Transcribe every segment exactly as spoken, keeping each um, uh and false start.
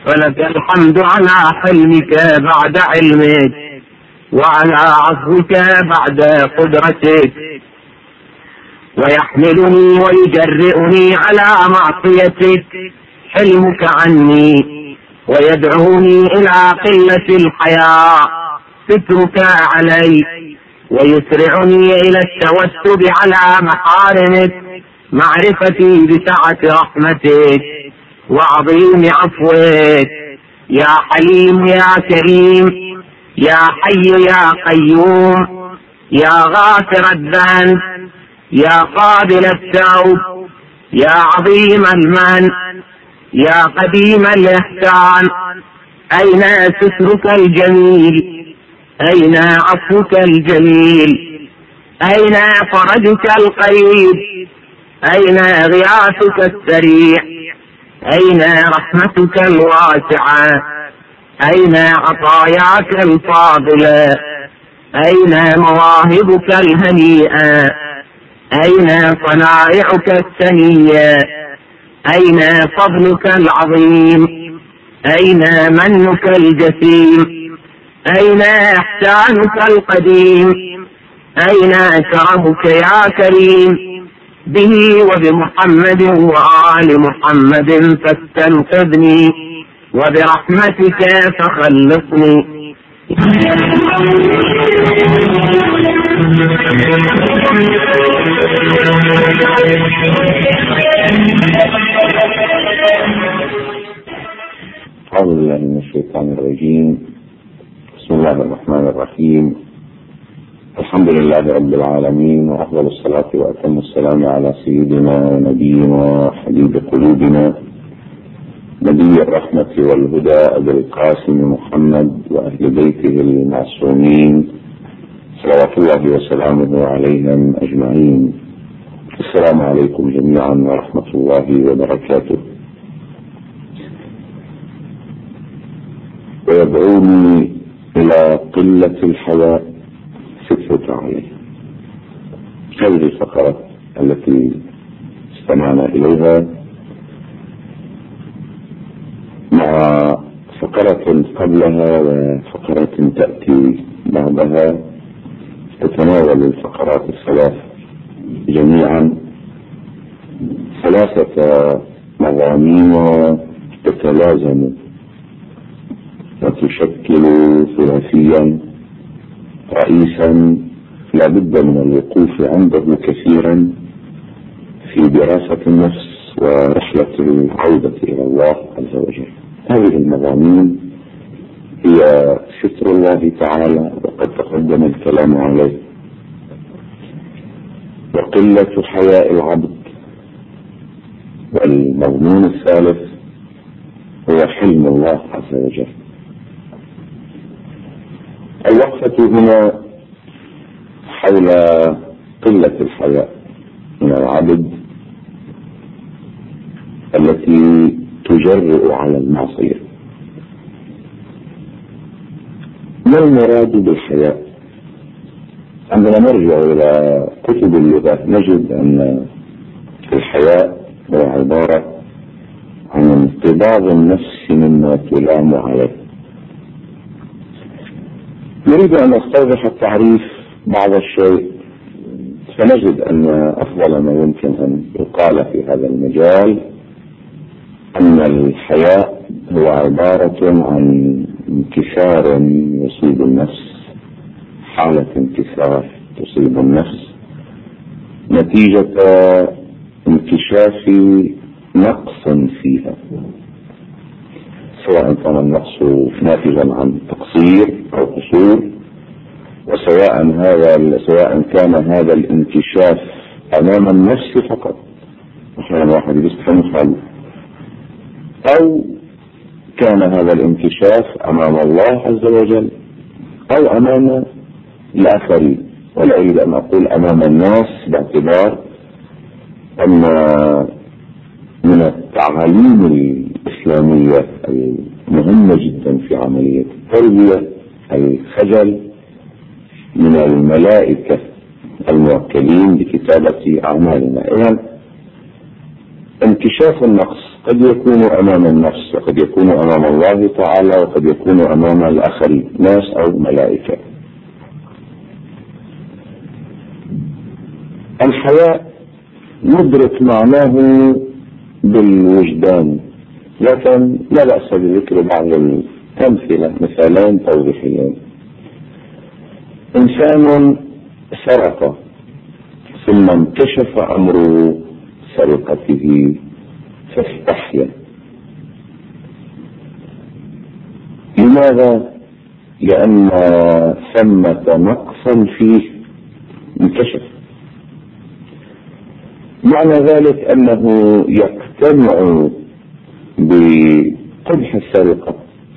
فلك الحمد على حلمك بعد علمك، وعلى عفوك بعد قدرتك، ويحملني ويجرئني على معصيتك حلمك عني، ويدعوني إلى قلة الحياء سترك علي، ويسرعني إلى التوسل على محارمك معرفتي بسعة رحمتك وعظيم عفوك. يا حليم يا كريم، يا حي يا قيوم، يا غافر الذنب، يا قابل التوب، يا عظيم المن، يا قديم الإحسان، أين سترك الجميل؟ أين عفوك الجميل؟ أين فرجك القريب؟ أين غياثك السريع؟ أين رحمتك الواسعة؟ أين عطاياك الفاضلة؟ أين مواهبك الهنيئة؟ أين صنائعك السنية؟ أين فضلك العظيم؟ أين منك الجسيم؟ أين إحسانك القديم؟ أين كرمك يا كريم؟ به وبمحمد وآل محمد فاستنقذني، وبرحمتك فخلصني. أعوذ بالله من الشيطان الرجيم. بسم الله الرحمن الرحيم. الحمد لله رب العالمين، وأفضل الصلاة وأتم السلام على سيدنا ونبينا وحبيب قلوبنا نبي الرحمة والهدى أبي القاسم محمد وأهل بيته المعصومين صلوات الله وسلامه عليهم أجمعين. السلام عليكم جميعا ورحمة الله وبركاته. ويدعوني إلى قلة الحياء سترك عليه. هذه الفقرة التي استمعنا إليها مع فقرة قبلها وفقرة تأتي بعدها تتناول الفقرات الثلاث جميعا ثلاثة مضامين تتلازم وتشكل ثلاثيا رئيسا لا بد من الوقوف عنده كثيرا في دراسة النفس ورحلة العودة إلى الله عز وجل. هذه المضامين هي ستر الله تعالى وقد تقدم الكلام عليه، وقلة حياء العبد، والمضمون الثالث هو حلم الله عز وجل. الوقفة هنا حول قلة الحياء من العبد التي تجرئ على المعصية. ما المراد بالحياء؟ عندما نرجع إلى كتب اللغة نجد أن الحياء هو عبارة عن انقباض النفس مما تلام عليه. نريد أن نستوضح التعريف بعض الشيء، فنجد أن أفضل ما يمكن أن يقال في هذا المجال أن الحياء هو عبارة عن انكسار يصيب النفس، حالة انكسار تصيب النفس نتيجة انكشاف نقص فيها، سواء كان النقص ناتجا عن تقصير أو قصور، وسواء هذا سواء كان هذا الانكشاف أمام النفس فقط، مثلا واحد يستنخل، أو كان هذا الانكشاف أمام الله عز وجل أو أمام الآخرين. ولا أريد أن أقول أمام الناس باعتبار أن من التعاليم الإسلامية المهمة جدا في عملية التربية الخجل من الملائكة الموكلين بكتابة أعمالنا. إذن انكشاف النقص قد يكون أمام النفس، وقد يكون أمام الله تعالى، وقد يكون أمام الآخرين، ناس أو ملائكة. الحياء ندرك معناه بالوجدان، لكن لا بأس بذكر بعض الأمثلة، مثالين توضيحيين. إنسان سرق ثم انكشف أمر سرقته فاستحيا. لماذا؟ لأن ثمة نقصا فيه انكشف. معنى ذلك أنه يقتنع بقبح السرقة،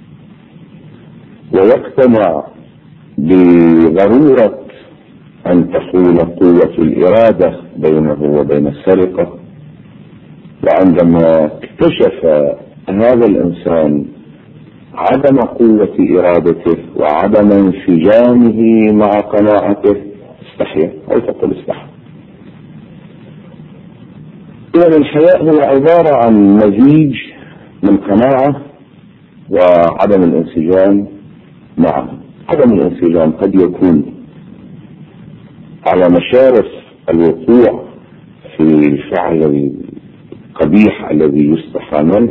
ويقتنع بضرورة أن تكون قوة الإرادة بينه وبين السرقة. وعندما اكتشف هذا الإنسان عدم قوة إرادته وعدم انسجامه مع قناعته استحيا، أو تقول استحيا. إذن الحياء هو عبارة عن مزيج من قناعة وعدم الانسجام معه. عدم الانسجام قد يكون على مشارف الوقوع في الفعل القبيح الذي يستحى منه،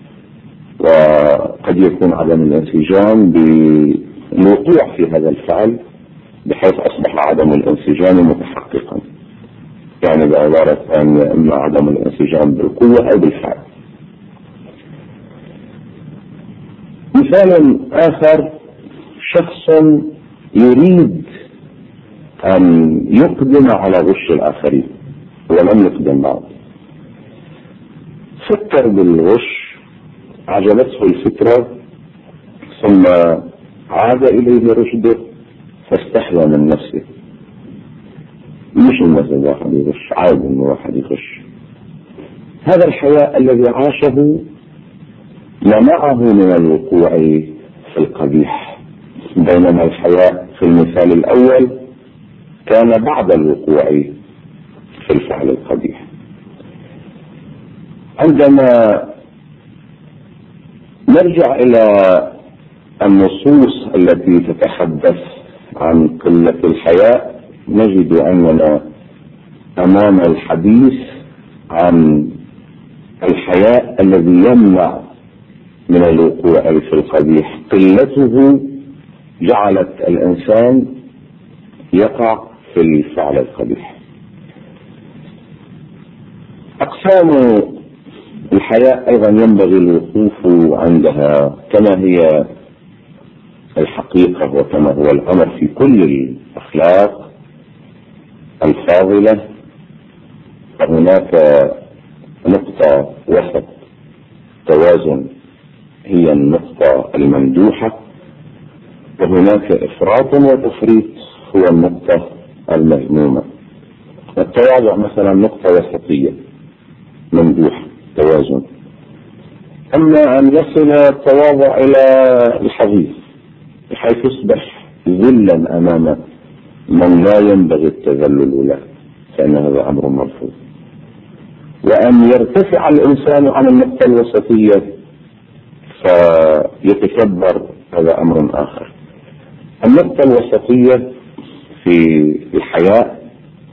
وقد يكون عدم الانسجام بالوقوع في هذا الفعل بحيث أصبح عدم الانسجام متحققا، يعني بعبارة ثانية إما عدم الانسجام بالقوة أو بالفعل. مثال آخر، شخص يريد أن يقدم على غش الآخرين ولم يقدم بعد، فكر بالغش، عجبته الفكرة، ثم عاد إليه رشده فاستحيا من نفسه. مش الناس الواحد يغش، عادي إن واحد يغش. هذا الحياء الذي عاشه منعه من الوقوع في القبيح، بينما الحياء في المثال الأول كان بعد الوقوع في الفعل القبيح. عندما نرجع إلى النصوص التي تتحدث عن قلة الحياء، نجد أننا أمام الحديث عن الحياء الذي يمنع من الوقوع في القبيح. قلته جعلت الإنسان يقع في الفعل القبيح. أقسام الحياء أيضا ينبغي الوقوف عندها كما هي الحقيقة وكما هو الأمر في كل الأخلاق الفاضلة. فهناك نقطة وسط توازن هي النقطة الممدوحة، وهناك إفراط وتفريط هو النقطة المذمومة. التواضع مثلا نقطة وسطية ممدوحة توازن. أما أن يصل التواضع إلى الحضيض بحيث يصبح ذلا أمام من لا ينبغي التذلل له، فإن هذا أمر مرفوض. وأن يرتفع الإنسان عن النقطة الوسطية فيتكبر، هذا أمر آخر. النقطة الوسطية في الحياء،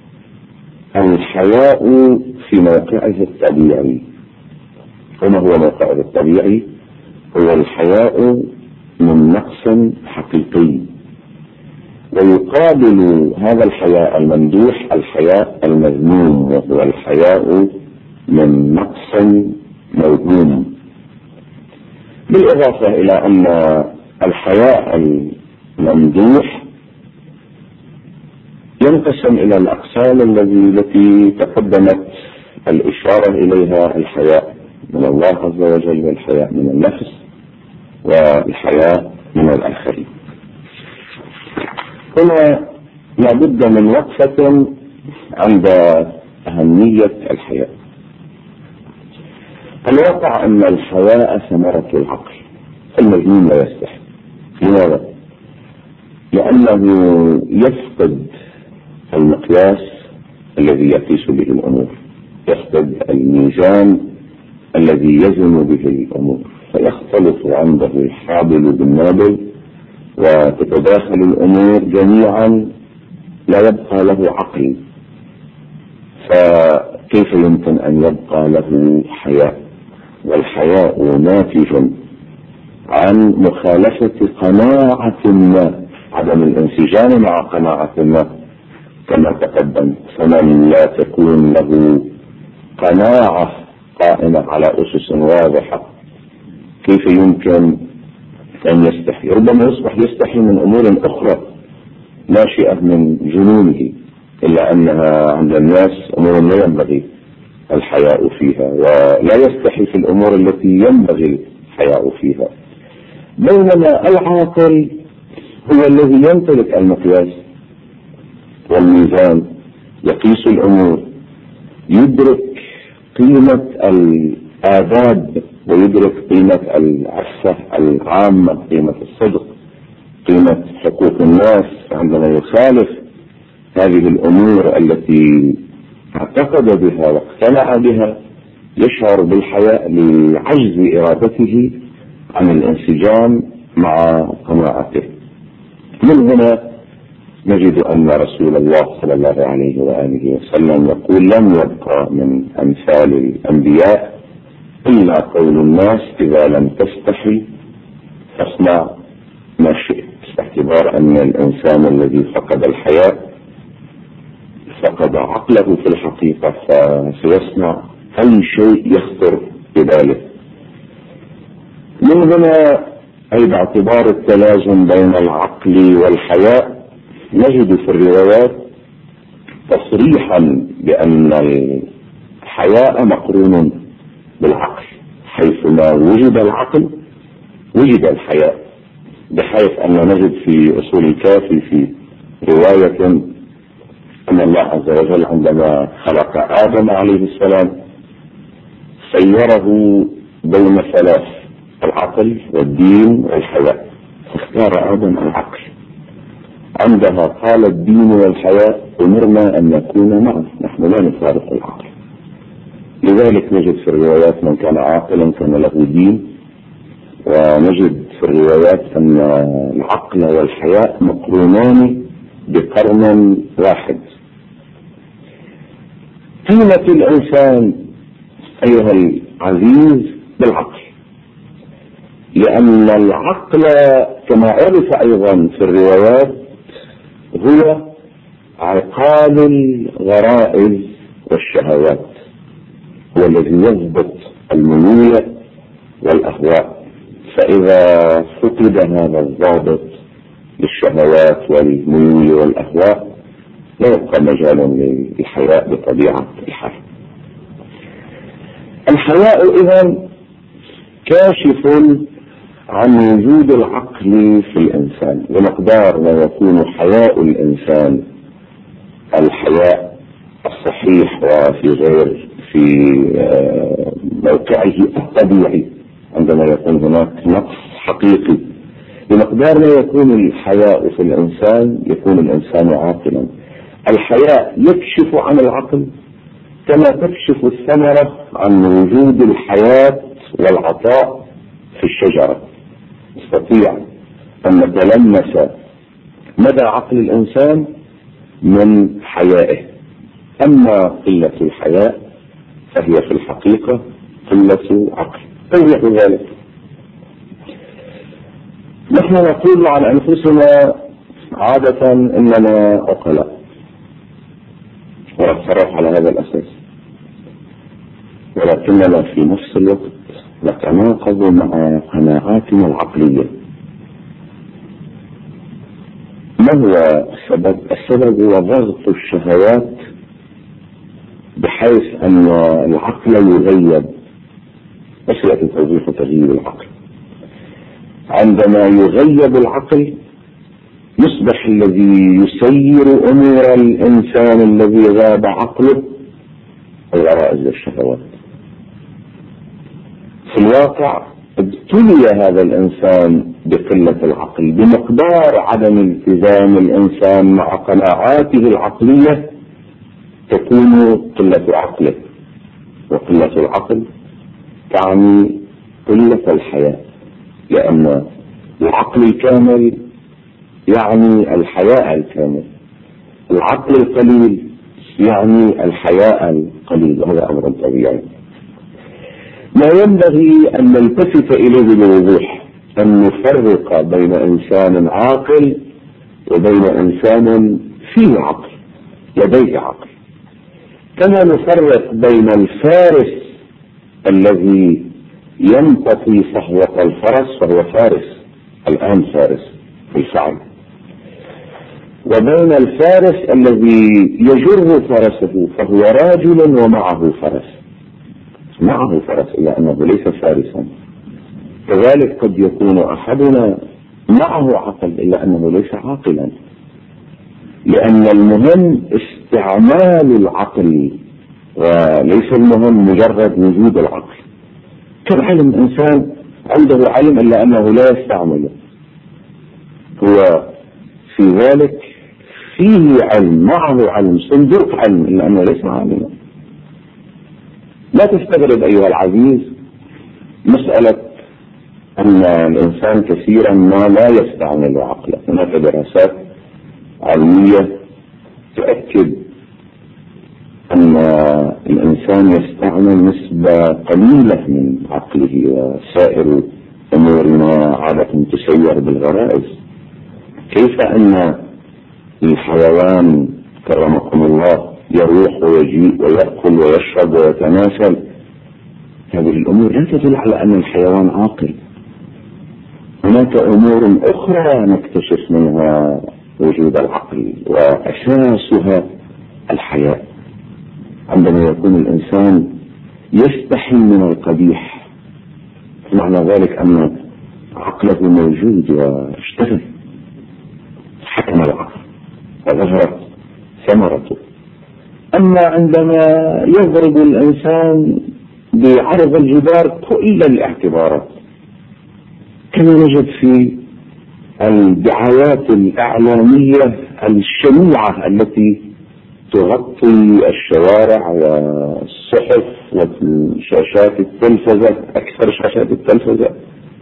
الحياء في موقعه الطبيعي. وما هو موقعه الطبيعي؟ هو الحياء من نقص حقيقي، ويقابل هذا الحياء الممدوح الحياء المذموم، وهو الحياء من نقص موهوم. بالإضافة إلى أن الحياء الممدوح ينقسم إلى الأقسام التي تقدمت الإشارة إليها: الحياء من الله عز وجل، والحياء من النفس، والحياء من الآخرين. هنا لابد من وقفة عند أهمية الحياء. الواقع أن الحياء ثمرة العقل، المجنون لا يستحي. لماذا؟ لأنه يفقد المقياس الذي يقيس به الأمور، يفقد الميزان الذي يزن به الأمور، فيختلط عنده الحابل بالنابل وتتداخل الأمور جميعا، لا يبقى له عقل. فكيف يمكن أن يبقى له حياء؟ والحياء ناتج عن مخالفة قناعة ما، عدم الانسجام مع قناعة ما كما تقدم. فمن لا تكون له قناعة قائمة على أسس واضحة كيف يمكن أن يستحي؟ ربما يصبح يستحي من أمور أخرى ناشئة من جنونه، إلا أنها عند الناس أمور لا ينبغي الحياء فيها، ولا يستحي في الأمور التي ينبغي الحياء فيها. بينما العاقل هو الذي يمتلك المقياس والميزان، يقيس الأمور، يدرك قيمة الآداب ويدرك قيمة العفة العامة، قيمة الصدق، قيمة حقوق الناس. عندما يخالف هذه الأمور التي اعتقد بها واقتنع بها يشعر بالحياء لعجز إرادته عن الانسجام مع قناعته. من هنا نجد أن رسول الله صلى الله عليه وآله وسلم يقول: لم يبقى من أمثال الأنبياء إلا قول الناس إذا لم تستحي فاصنع ما شئت، باعتبار أن الإنسان الذي فقد الحياء فقد عقله في الحقيقة، فسيصنع أي شيء يخطر بباله. من هنا أي باعتبار التلازم بين العقل والحياء نجد في الروايات تصريحا بأن الحياء مقرون بالعقل، حيثما وجد العقل وجد الحياء، بحيث أن نجد في أصول الكافي في رواية أن الله عز وجل عندما خلق آدم عليه السلام سيره بين ثلاث: العقل والدين والحياء، فاختار آدم العقل. عندها قال الدين والحياء أمرنا أن نكون معه، نحن لا نفارق العقل. لذلك نجد في الروايات من كان عاقلا كان له دين، ونجد في الروايات أن العقل والحياء مقرونان بقرن واحد. قيمة الإنسان أيها العزيز بالعقل، لأن العقل كما عرف أيضا في الروايات هو عقال الغرائز والشهوات، هو الذي يضبط الميول والأهواء. فإذا فقد هذا الضابط للشهوات والميول والأهواء لا يبقى مجال للحياء بطبيعة الحال. الحياء إذن كاشف عن وجود العقل في الإنسان، بمقدار ما يكون حياء الإنسان الحياء الصحيح وفي غير في موقعه الطبيعي، عندما يكون هناك نقص حقيقي، بمقدار ما يكون الحياء في الإنسان يكون الإنسان عاقلا. الحياء يكشف عن العقل كما تكشف الثمرة عن وجود الحياة والعطاء في الشجرة. نستطيع أن نتلمس مدى عقل الإنسان من حيائه، أما قلة الحياء فهي في الحقيقة قلة عقل. توضيح ذلك: نحن نقول عن أنفسنا عادة إننا عقلاء، ونتصرف على هذا الأساس، ولكننا في نفس الوقت نتناقض مع قناعاتنا العقلية. ما هو السبب؟ السبب هو ضغط الشهوات بحيث أن العقل يغيب. مسألة توضيح تغييب العقل: عندما يغيب العقل يصبح الذي يسير أمور الإنسان الذي غاب عقله الغرائز والشهوات. في الواقع ابتلي هذا الإنسان بقلة العقل، بمقدار عدم التزام الإنسان مع قناعاته العقلية تكون قلة عقله، وقلة العقل تعني قلة الحياء، لأن العقل الكامل يعني الحياء الكامل، العقل القليل يعني الحياء القليل، وهذا أمر طبيعي. ما ينبغي أن نلتفت إليه بوضوح أن نفرق بين إنسان عاقل وبين إنسان فيه عقل لديه عقل، كما نفرق بين الفارس الذي ينتقي صحوة الفرس وهو فارس الآن فارس بالفعل، وبين الفارس الذي يجر فرسه فهو راجل ومعه فرس معه فرس إلا أنه ليس فارسا. كذلك قد يكون أحدنا معه عقل إلا أنه ليس عاقلا، لأن المهم استعمال العقل وليس المهم مجرد وجود العقل. كالعلم، إنسان عنده علم إلا أنه لا يستعمله، هو في ذلك فيه علم، معه علم، صندوق علم إلا أنه ليس عالما. لا تستغرب أيها العزيز مسألة أن الإنسان كثيرا ما لا يستعمل عقله. هناك دراسات علمية تؤكد أن الإنسان يستعمل نسبة قليلة من عقله، وسائر أمورنا عادة تسير بالغرائز. كيف أن الحيوان كرمكم الله يروح ويجيء ويأكل ويشرب ويتناسل، هذه الأمور لا تدل على أن الحيوان عاقل. هناك أمور أخرى نكتشف منها وجود العقل، وأساسها الحياء. عندما يكون الإنسان يستحي من القبيح معنى ذلك أن عقله موجود واشتغل، حكم العقل وظهرت ثمرته. أما عندما يضرب الإنسان بعرض الجدار كل الاعتبارات، كما نجد في الدعايات الإعلامية الشنيعة التي تغطي الشوارع والصحف وشاشات التلفزة، أكثر شاشات التلفزة،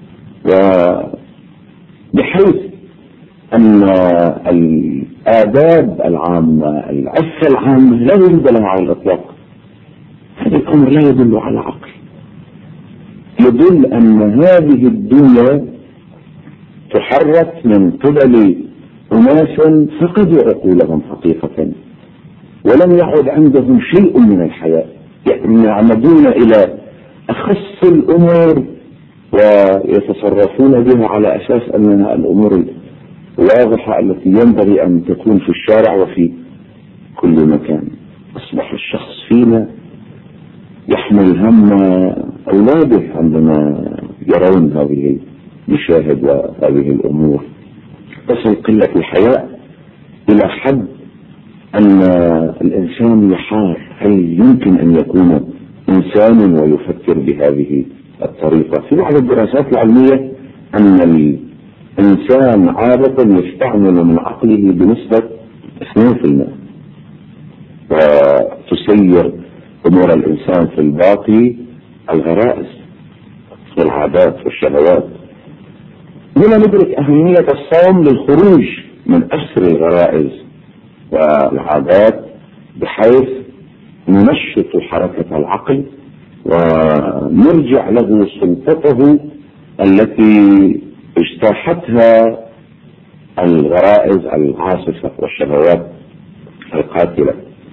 وبحيث أن الآداب العامة العفة العامة لا يوجد لها على الإطلاق. هذا الأمر لا يدل على عقل، يدل أن هذه الدنيا تحرك من قبل أناس فقدوا عقولهم حقيقة، ولم يعد عندهم شيء من الحياة، يعمدون إلى أخص الأمور ويتصرفون بها على أساس أنها الأمور الواضحة التي ينبغي أن تكون في الشارع وفي كل مكان. أصبح الشخص فينا يحمل هم أولاده عندما يرون هذه المشاهد وهذه الأمور. تصل قلة الحياء إلى حد أن الإنسان يحار، هل يمكن أن يكون إنسان ويفكر بهذه الطريقة؟ في بعض الدراسات العلمية أن الإنسان عادة يستعمل من عقله بنسبة اثنين بالمئة، وتسير أمور الإنسان في الباقي الغرائز والعادات والشهوات. هنا ندرك أهمية الصوم للخروج من أسر الغرائز والعادات، بحيث ننشط حركة العقل ونرجع له سلطته التي اجتاحتها الغرائز العاصفة والشهوات القاتلة.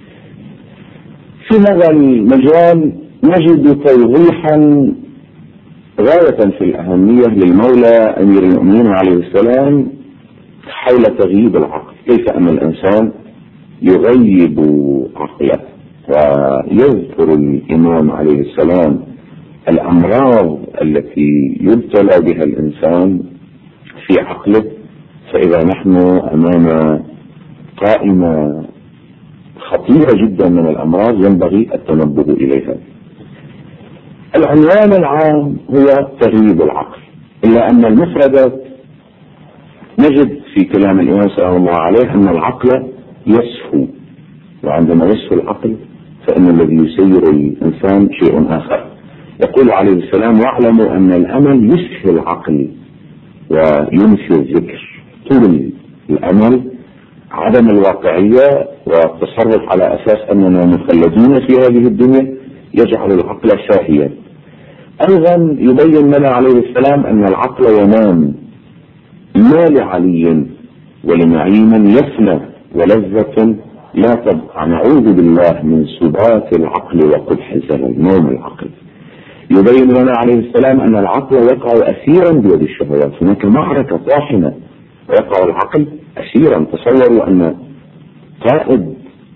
في هذا المجال نجد توضيحا غاية في الأهمية للمولى أمير المؤمنين عليه السلام حول تغييب العقل، كيف أن الإنسان يغيب عقله. ويذكر الإمام عليه السلام الأمراض التي يبتلى بها الإنسان في عقله، فإذا نحن أمام قائمة خطيرة جدا من الأمراض ينبغي التنبه إليها. العنوان العام هو تغييب العقل، إلا أن المفردات نجد في كلام الإمام صلى الله عليه أن العقل يسهو، وعندما يسهو العقل فإن الذي يسير الإنسان شيء آخر. يقول عليه السلام: واعلموا أن الأمل يسهي العقل وينسي الذكر. طول الأمل، عدم الواقعية والتصرف على أساس أننا مخلدين في هذه الدنيا يجعل العقل ساهيا. أيضا يبين لنا عليه السلام أن العقل ينام، ما لعلي ولنعيم يفنى ولذة لا تبقى. نعوذ بالله من سبات العقل وقبح الزلل، نوم العقل. يبين لنا عليه السلام أن العقل يقع أسيرا بيد الشهوات. هناك معركة طاحنة ويقع العقل أسيرا. تصوروا أن قائد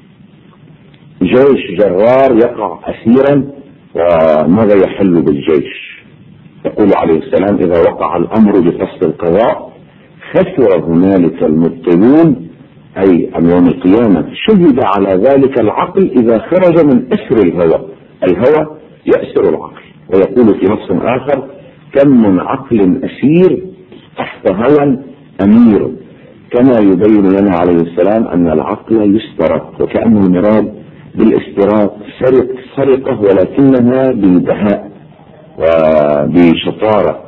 جيش جرار يقع أسيرا، وماذا يحل بالجيش؟ يقول عليه السلام: إذا وقع الأمر بفصل القضاء خسر هنالك المبطلون، أي عن يوم القيامة. شهد على ذلك العقل إذا خرج من أسر الهوى. الهوى يأسر العقل. ويقول في نص آخر: كم من عقل أسير تحت هوى أمير. كما يبين لنا عليه السلام أن العقل يسترق، وكأنه المراد بالاستراق سرق سرقة ولكنها ببهاء وبشطارة.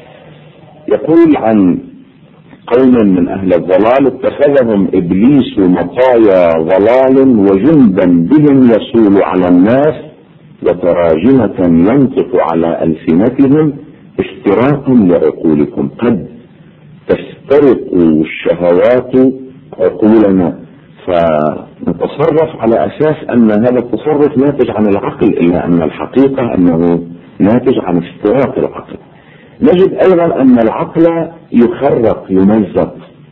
يقول عن قوم من أهل الضلال: اتخذهم إبليس مطايا ضلال وجنبا بهم يصول على الناس وتراجمة ينطق على ألسنتهم استراقا لعقولكم. قد تسترق الشهوات عقولنا، فنتصرف على أساس أن هذا التصرف ناتج عن العقل، إلا أن الحقيقة أنه ناتج عن استراق العقل. نجد أيضا أن العقل يخرق يمزق.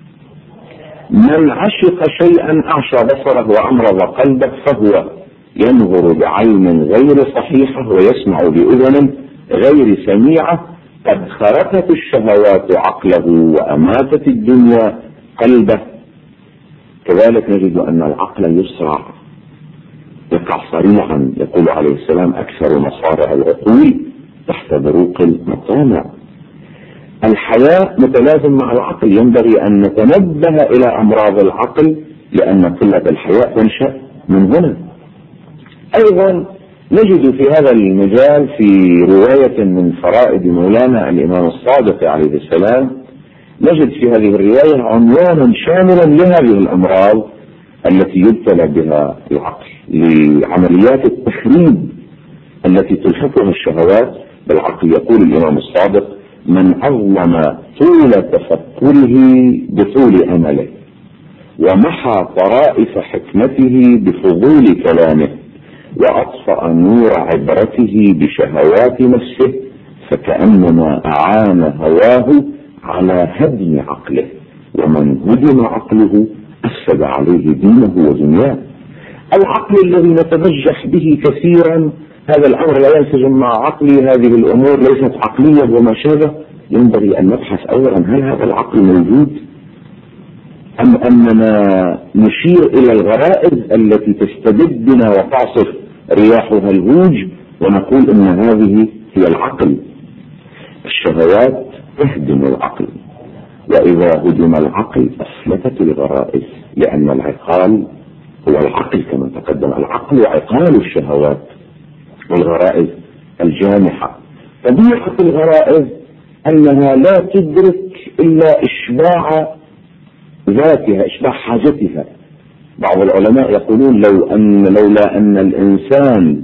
من عشق شيئا أعشى بصره وأمرض قلبه فهو ينظر بعين غير صحيحة ويسمع بأذن غير سميعة. قد خرقت الشهوات عقله وأماتت الدنيا قلبه. كذلك نجد أن العقل يسرع، يقع سريعا. يقول عليه السلام: أكثر مصارع العقول تحت بروق المطامع. الحياء متلازم مع العقل. ينبغي أن نتنبه إلى أمراض العقل، لأن قلة الحياء تنشأ من هنا. أيضا نجد في هذا المجال في رواية من فرائد مولانا الإمام الصادق عليه السلام، نجد في هذه الرواية عنوانا شاملا لهذه الأمراض التي يبتلى بها العقل، لعمليات التخريب التي تلحقها الشهوات بالعقل. يقول الإمام الصادق: من أظلم طول تفكره بطول أمله، ومحى طرائف حكمته بفضول كلامه، وأطفأ نور عبرته بشهوات نفسه، فكأنما أعان هواه على هدم عقله، ومن هدم عقله أفسد عليه دينه ودنياه. العقل الذي نتبجح به كثيرا، هذا الأمر لا ينسجم مع عقلي، هذه الأمور ليست عقلية وما شابه. ينبغي أن نبحث أولا: هل هذا العقل موجود، أم أننا نشير إلى الغرائز التي تستبد بنا وتعصف رياحها الهوج ونقول إن هذه هي العقل؟ الشهوات تهدم العقل، وإذا هدم العقل أفلتت الغرائز، لأن العقال هو العقل كما تقدم. العقل عقال الشهوات والغرائز الجامحة. طبيعة الغرائز أنها لا تدرك إلا إشباع ذاتها، إشباع حاجتها. بعض العلماء يقولون: لو أن لولا أن الإنسان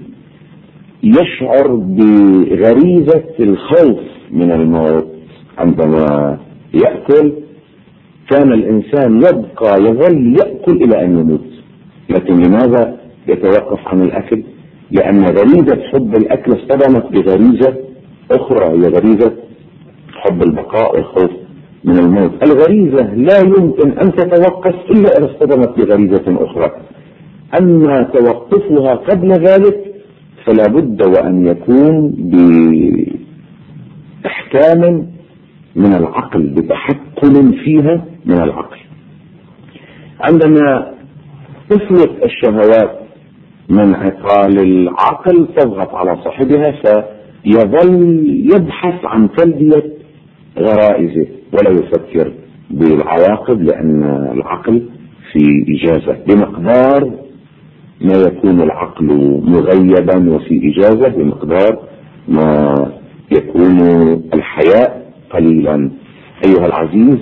يشعر بغريزة الخوف من الموت عندما يأكل، كان الإنسان يبقى يظل يأكل إلى أن يموت. لكن لماذا يتوقف عن الأكل؟ لأن غريزة حب الأكل اصطدمت بغريزة أخرى، هي غريزة حب البقاء والخوف من الموت. الغريزة لا يمكن أن تتوقف إلا إذا اصطدمت بغريزة أخرى. أما توقفها قبل ذلك فلا بد وأن يكون بإحكام من العقل، بتحكم فيها من العقل. عندما تفلت الشهوات من عقال العقل تضغط على صاحبها، فيظل يبحث عن تلبية غرائزه ولا يفكر بالعواقب، لأن العقل في إجازة. بمقدار ما يكون العقل مغيبا وفي إجازة، بمقدار ما يكون الحياء قليلا. أيها العزيز،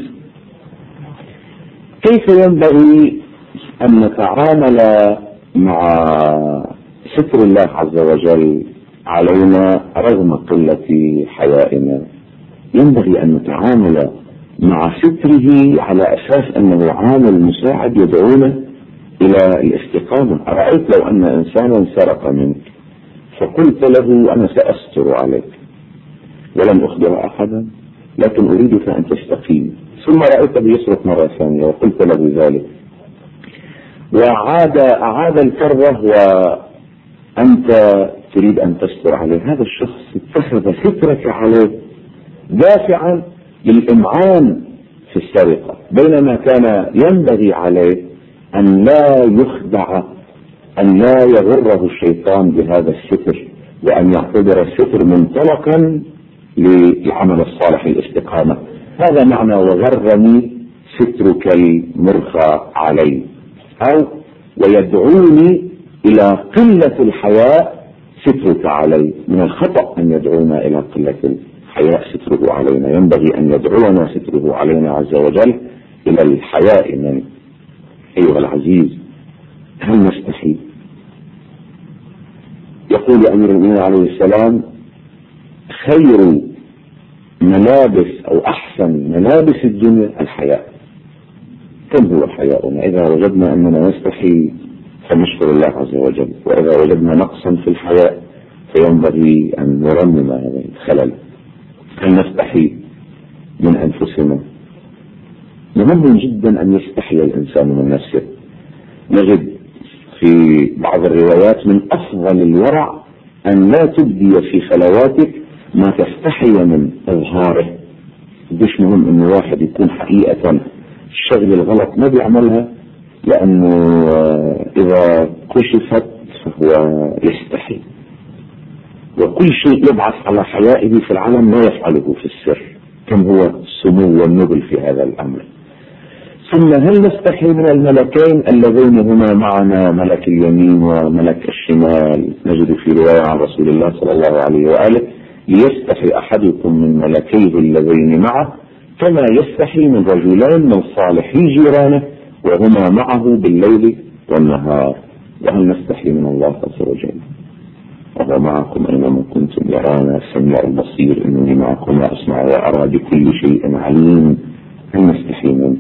كيف ينبغي أن نتعامل مع ستر الله عز وجل علينا رغم قلة حيائنا؟ ينبغي أن نتعامل مع ستره على أساس أنه عامل مساعد يدعونا إلى الاستقامة. أرأيت لو أن إنسانا سرق منك فقلت له أنا سأستر عليك ولم أخبر أحدا، لكن أريدك أن تستقيم، ثم رأيت بيسرق مرة ثانية وقلت له ذلك، وعاد أعاد الكرة وأنت تريد أن تستر عليه، هذا الشخص اتخذ سترك عليه دافعا للإمعان في السرقة، بينما كان ينبغي عليه أن لا يخدع، أن لا يغره الشيطان بهذا الستر، وأن يعتبر الستر منطلقا للعمل الصالح الاستقامة. هذا معنى وغرني سترك المرخى علي، أو ويدعوني إلى قلة الحياء سترك علي. من الخطأ أن يدعونا إلى قلة الحياء ستره علينا، ينبغي أن يدعونا ستره علينا عز وجل إلى الحياء منه. أيها العزيز، هل نستحي؟ يقول أمير المؤمنين عليه السلام: خير ملابس أو أحسن ملابس الدنيا الحياء. كم هو حياؤنا؟ إذا وجدنا أننا نستحي فنشكر الله عز وجل، وإذا وجدنا نقصا في الحياء فينبغي أن نرمم هذا الخلل. هل نستحي من أنفسنا؟ مهم جدا أن يستحي الإنسان من نفسه. نجد في بعض الروايات من أفضل الورع أن لا تبدي في خلواتك ما تستحي من إظهاره. مش مهم أن واحد يكون حقيقة الشغل الغلط ما بيعملها، لأنه إذا كشفت فهو يستحي، وكل شيء يبعث على حيائه في العالم لا يفعله في السر. كم هو السمو والنبل في هذا الأمر. ثم هل نستحي من الملكين اللذين هما معنا، ملك اليمين وملك الشمال؟ نجد في رواية عن رسول الله صلى الله عليه وآله: ليستحي أحدكم من ملكيه اللذين معه كما يستحي من رجلين من صالحي جيرانه وهما معه بالليل والنهار. وهل نستحي من الله عز وجل؟ وهو معكم أينما كنتم يرانا السميع البصير إنني معكم وأسمع وأرى بكل شيء عليم. هل نستحي منه؟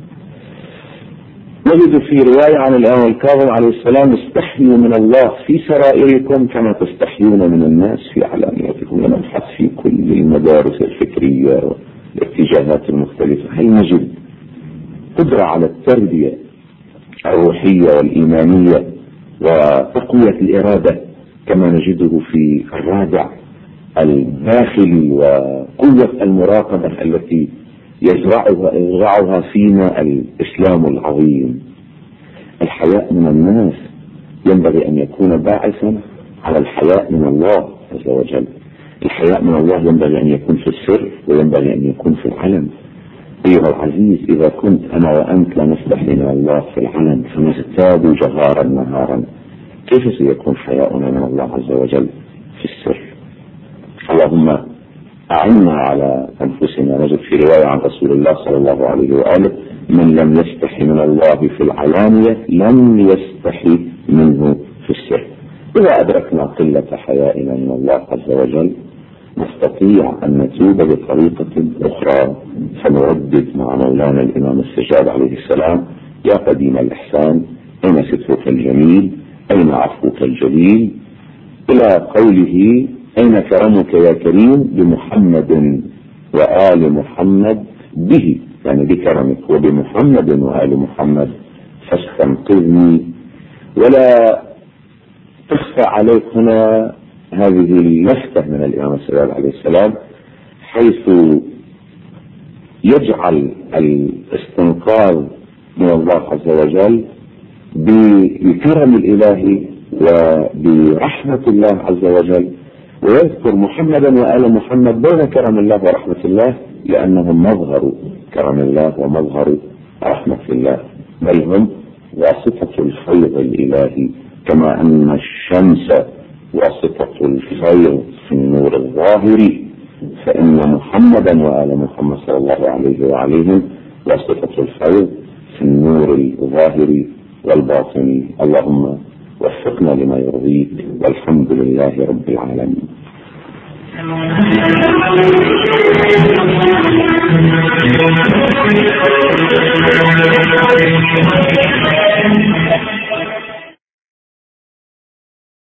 نجد في رواية عن الإمام الكاظم عليه السلام: استحيوا من الله في سرائركم كما تستحيون من الناس في علانيتكم. ونبحث في كل المدارس الفكرية والاتجاهات المختلفة، هل نجد قدرة على التربية الروحية والإيمانية وتقوية الإرادة كما نجده في الرادع الداخلي، وقوة المراقبة التي يزرعها, يزرعها فينا الإسلام العظيم؟ الحياء من الناس ينبغي أن يكون باعثا على الحياء من الله عز وجل. الحياء من الله ينبغي أن يكون في السر وينبغي أن يكون في العلن. أيها العزيز، إذا كنت أنا وأنت لا نستحي من الله في العلن فنزداد جهارا نهارا، كيف سيكون حياؤنا من الله عز وجل في السر؟ اللهم أعنا على أنفسنا. نجد في رواية عن رسول الله صلى الله عليه وآله: من لم يستحي من الله في العلانية لم يستحي منه في السر. إذا أدركنا قلة حيائنا من الله عز وجل نستطيع أن نتوب بطريقة أخرى، فنردد مع مولانا الإمام السجاد عليه السلام: يا قديم الإحسان أين سترك الجميل، أين عفوك الجليل، إلى قوله: أين كرمك يا كريم بمحمد وآل محمد به، يعني بكرمك وبمحمد وآل محمد فاستنقذني. ولا تخفى عليك هنا هذه اللفتة من الإمام السجاد عليه السلام، حيث يجعل الاستنقاذ من الله عز وجل بكرم الإله وبرحمة الله عز وجل، ويذكر محمدا وآل محمد بين كرم الله ورحمة الله، لأنهم مظهر كرم الله ومظهر رحمة الله، بل هم واسطة الفيض الإلهي، كما أن الشمس وصفة الخير في النور الظاهري، فإن محمدا وآل محمد صلى الله عليه وعليهم وصفة الخير في النور الظاهري والباطني. اللهم وفقنا لما يرضيك، والحمد لله رب العالمين. Thank you.